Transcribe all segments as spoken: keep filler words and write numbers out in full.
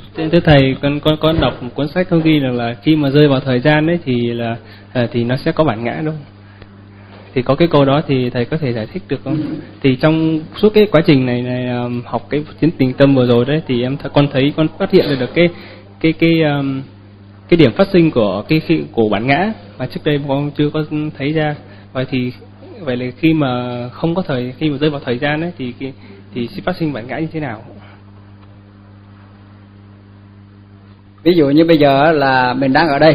Thưa thầy, con con con đọc một cuốn sách có ghi rằng là khi mà rơi vào thời gian ấy thì là thì nó sẽ có bản ngã đúng không? Thì có cái câu đó thì thầy có thể giải thích được không? Thì trong suốt cái quá trình này này học cái tiến trình tâm vừa rồi đấy thì em th- con thấy con phát hiện được cái cái cái um, cái điểm phát sinh của cái khi, của bản ngã mà trước đây con chưa có thấy ra. Vậy thì vậy là khi mà không có thời khi mà rơi vào thời gian ấy thì thì, thì sẽ phát sinh bản ngã như thế nào? Ví dụ như bây giờ là mình đang ở đây,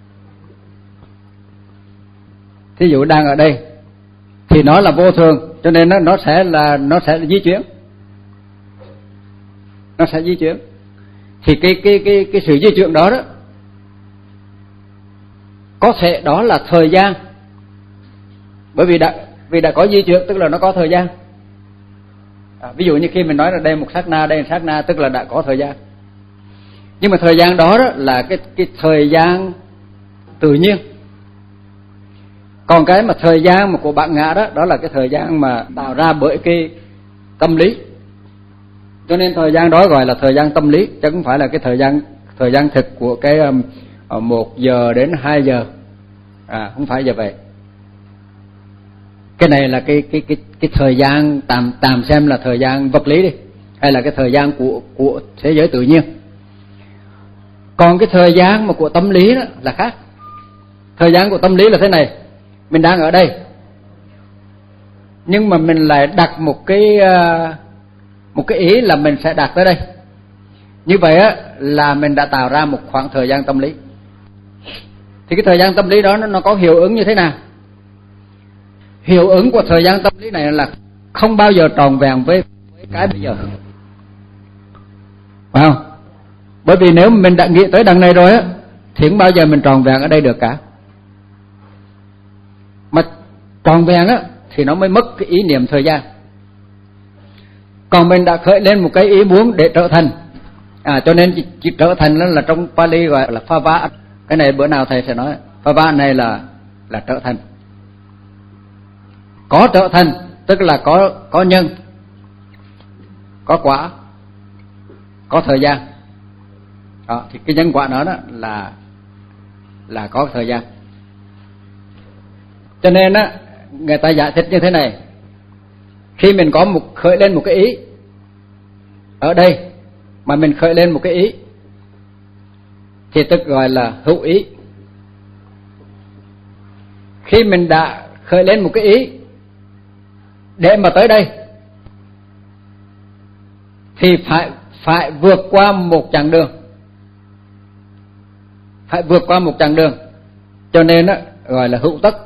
thí dụ đang ở đây thì nó là vô thường, cho nên nó nó sẽ là nó sẽ di chuyển, nó sẽ di chuyển. Thì cái cái cái cái sự di chuyển đó đó có thể đó là thời gian, bởi vì đã vì đã có di chuyển tức là nó có thời gian. À, ví dụ như khi mình nói là đây một sát na, đây một sát na, tức là đã có thời gian. Nhưng mà thời gian đó, đó là cái cái thời gian tự nhiên. Còn cái mà thời gian mà của bản ngã đó, đó là cái thời gian mà tạo ra bởi cái tâm lý. Cho nên thời gian đó gọi là thời gian tâm lý, chứ không phải là cái thời gian thời gian thực của cái um, một giờ đến hai giờ. À, không phải giờ vậy. Cái này là cái cái cái cái thời gian tạm tạm xem là thời gian vật lý đi, hay là cái thời gian của của thế giới tự nhiên. Còn cái thời gian mà của tâm lý đó là khác. Thời gian của tâm lý là thế này: mình đang ở đây, nhưng mà mình lại đặt một cái một cái ý là mình sẽ đạt tới đây. Như vậy á là mình đã tạo ra một khoảng thời gian tâm lý. Thì cái thời gian tâm lý đó nó có hiệu ứng như thế nào? Hiệu ứng của thời gian tâm lý này là không bao giờ tròn vẹn với, với cái bây giờ, phải không? Bởi vì nếu mình đã nghĩ tới đằng này rồi á thì không bao giờ mình tròn vẹn ở đây được cả. Mà tròn vẹn á thì nó mới mất cái ý niệm thời gian. Còn mình đã khởi lên một cái ý muốn để trở thành, à, cho nên chỉ, chỉ trở thành đó là trong Pali gọi là phava. Cái này bữa nào thầy sẽ nói. Phava này là là trở thành. Có trở thành tức là có có nhân, có quả, có thời gian. Đó, thì cái nhân quả đó, đó là là có thời gian. Cho nên á người ta giải thích như thế này: khi mình có một khởi lên một cái ý ở đây, mà mình khởi lên một cái ý thì tức gọi là hữu ý. Khi mình đã khởi lên một cái ý để mà tới đây thì phải phải vượt qua một chặng đường, phải vượt qua một chặng đường, cho nên đó, gọi là hữu tất.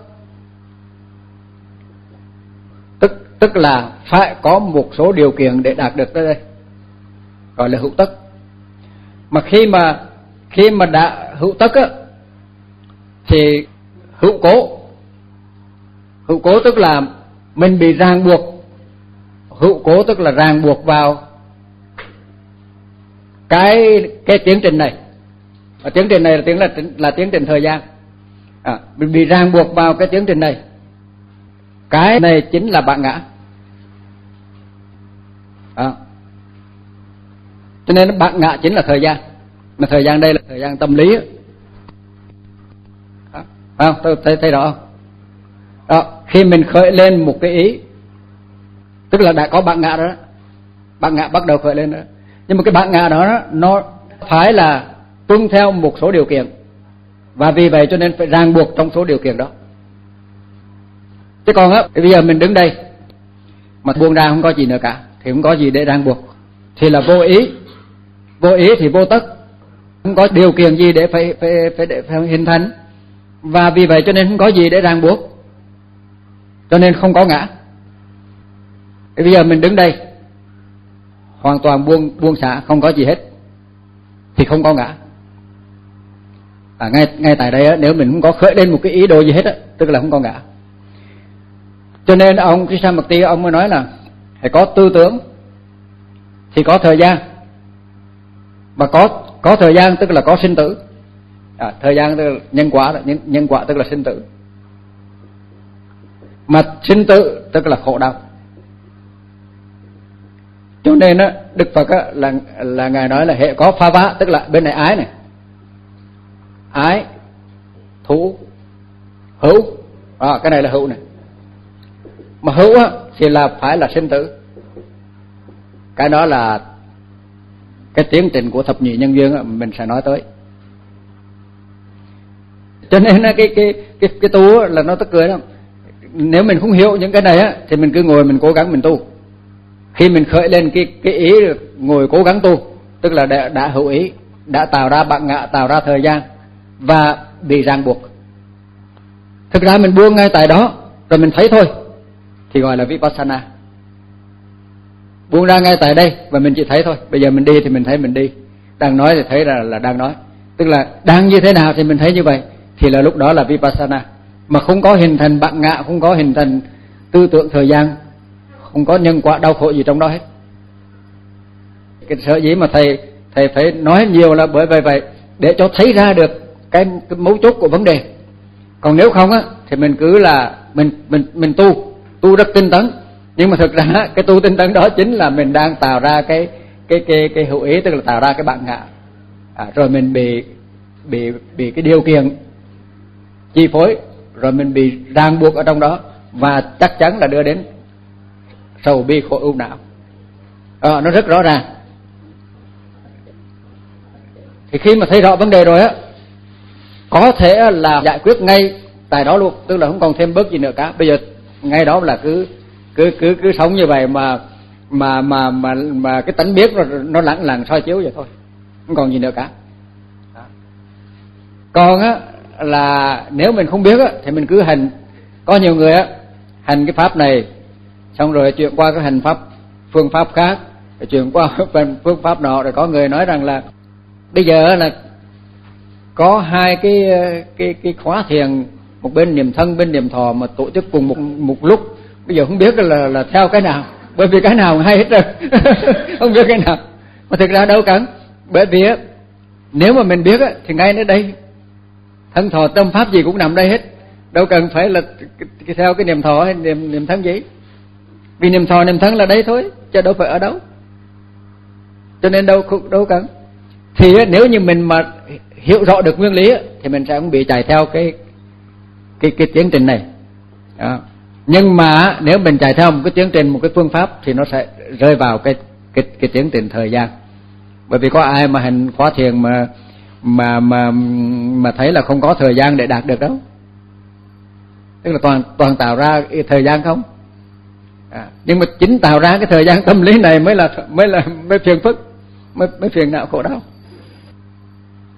Tức tức là phải có một số điều kiện để đạt được tới đây, gọi là hữu tất. Mà khi mà khi mà đã hữu tất á thì hữu cố. Hữu cố tức là mình bị ràng buộc. Hữu cố tức là ràng buộc vào cái cái tiến trình này. Và tiến trình này là tiếng là là tiến trình thời gian. À, mình bị ràng buộc vào cái tiến trình này. Cái này chính là bản ngã. À, cho nên bản ngã chính là thời gian. Mà thời gian đây là thời gian tâm lý. À, không, tôi thấy thấy rõ không? Đó, khi mình khởi lên một cái ý, tức là đã có bản ngã đó, bản ngã bắt đầu khởi lên đó. Nhưng mà cái bản ngã đó nó phải là tuân theo một số điều kiện, và vì vậy cho nên phải ràng buộc trong số điều kiện đó. Chứ còn á, bây giờ mình đứng đây mà buông ra không có gì nữa cả, thì không có gì để ràng buộc, thì là vô ý. Vô ý thì vô tất, không có điều kiện gì để phải phải phải, để phải hình thành, và vì vậy cho nên không có gì để ràng buộc, cho nên không có ngã. Thì bây giờ mình đứng đây hoàn toàn buông buông xả, không có gì hết, thì không có ngã. À, ngay ngay tại đây á, nếu mình không có khởi lên một cái ý đồ gì hết á, tức là không có ngã. Cho nên ông Krishnamurti ông mới nói là phải có tư tưởng thì có thời gian, mà có có thời gian tức là có sinh tử. À, thời gian tức là nhân quả, nhân, nhân quả tức là sinh tử. Mà sinh tử tức là khổ đau. Cho nên á, Đức Phật á, là là ngài nói là hệ có pha vá, tức là bên này ái này, ái, thủ, hữu, à, cái này là hữu này. Mà hữu á thì là phải là sinh tử. Cái đó là cái tiến trình của thập nhị nhân duyên á, mình sẽ nói tới. Cho nên á, cái cái cái cái tu á, là nó tức cười lắm. Nếu mình không hiểu những cái này á, thì mình cứ ngồi mình cố gắng mình tu. Khi mình khởi lên cái cái ý ngồi cố gắng tu, tức là đã, đã hữu ý, đã tạo ra bạn ngã, tạo ra thời gian và bị ràng buộc. Thực ra mình buông ngay tại đó rồi mình thấy thôi thì gọi là vipassana. Buông ra ngay tại đây và mình chỉ thấy thôi. Bây giờ mình đi thì mình thấy mình đi, đang nói thì thấy là là đang nói, tức là đang như thế nào thì mình thấy như vậy, thì là lúc đó là vipassana. Mà không có hình thành bạn ngã, không có hình thành tư tưởng thời gian, không có nhân quả đau khổ gì trong đó hết. Cái sở dĩ mà thầy thầy phải nói nhiều là bởi vậy vậy để cho thấy ra được cái, cái mấu chốt của vấn đề. Còn nếu không á thì mình cứ là mình mình mình tu tu rất tinh tấn, nhưng mà thực ra cái tu tinh tấn đó chính là mình đang tạo ra cái cái cái cái hữu ý, tức là tạo ra cái bạn ngã, à, rồi mình bị bị bị cái điều kiện chi phối, rồi mình bị ràng buộc ở trong đó và chắc chắn là đưa đến sầu bi khổ ưu não. À, nó rất rõ ràng. Thì khi mà thấy rõ vấn đề rồi á, có thể là giải quyết ngay tại đó luôn, tức là không còn thêm bớt gì nữa cả. Bây giờ ngay đó là cứ cứ cứ cứ sống như vậy mà mà mà mà mà cái tánh biết nó nó lẳng lặng soi chiếu vậy thôi, không còn gì nữa cả. Đó. Còn á là nếu mình không biết á thì mình cứ hành. Có nhiều người á hành cái pháp này xong rồi chuyển qua cái hành pháp phương pháp khác, rồi chuyển qua phương pháp nọ, rồi có người nói rằng là bây giờ là có hai cái cái cái khóa thiền, một bên niệm thân bên niệm thọ mà tổ chức cùng một một lúc. Bây giờ không biết là là theo cái nào, bởi vì cái nào hay hết rồi. Không biết cái nào. Mà thực ra đâu cần, bởi vì á nếu mà mình biết á thì ngay ở đây thân thọ tâm pháp gì cũng nằm đây hết, đâu cần phải là theo cái niệm thọ hay niệm niệm thân gì. Vì niệm thọ niệm thân là đấy thôi, chứ đâu phải ở đâu. Cho nên đâu đâu cần. Thì nếu như mình mà hiểu rõ được nguyên lý thì mình sẽ không bị chạy theo cái cái cái tiến trình này. Đó. Nhưng mà nếu mình chạy theo một cái tiến trình, một cái phương pháp thì nó sẽ rơi vào cái cái cái tiến trình thời gian. Bởi vì có ai mà hành khóa thiền mà mà mà mà thấy là không có thời gian để đạt được đâu. Tức là toàn toàn tạo ra thời gian không. À, nhưng mà chính tạo ra cái thời gian tâm lý này mới là mới là mới phiền phức, mới mới phiền não khổ đau.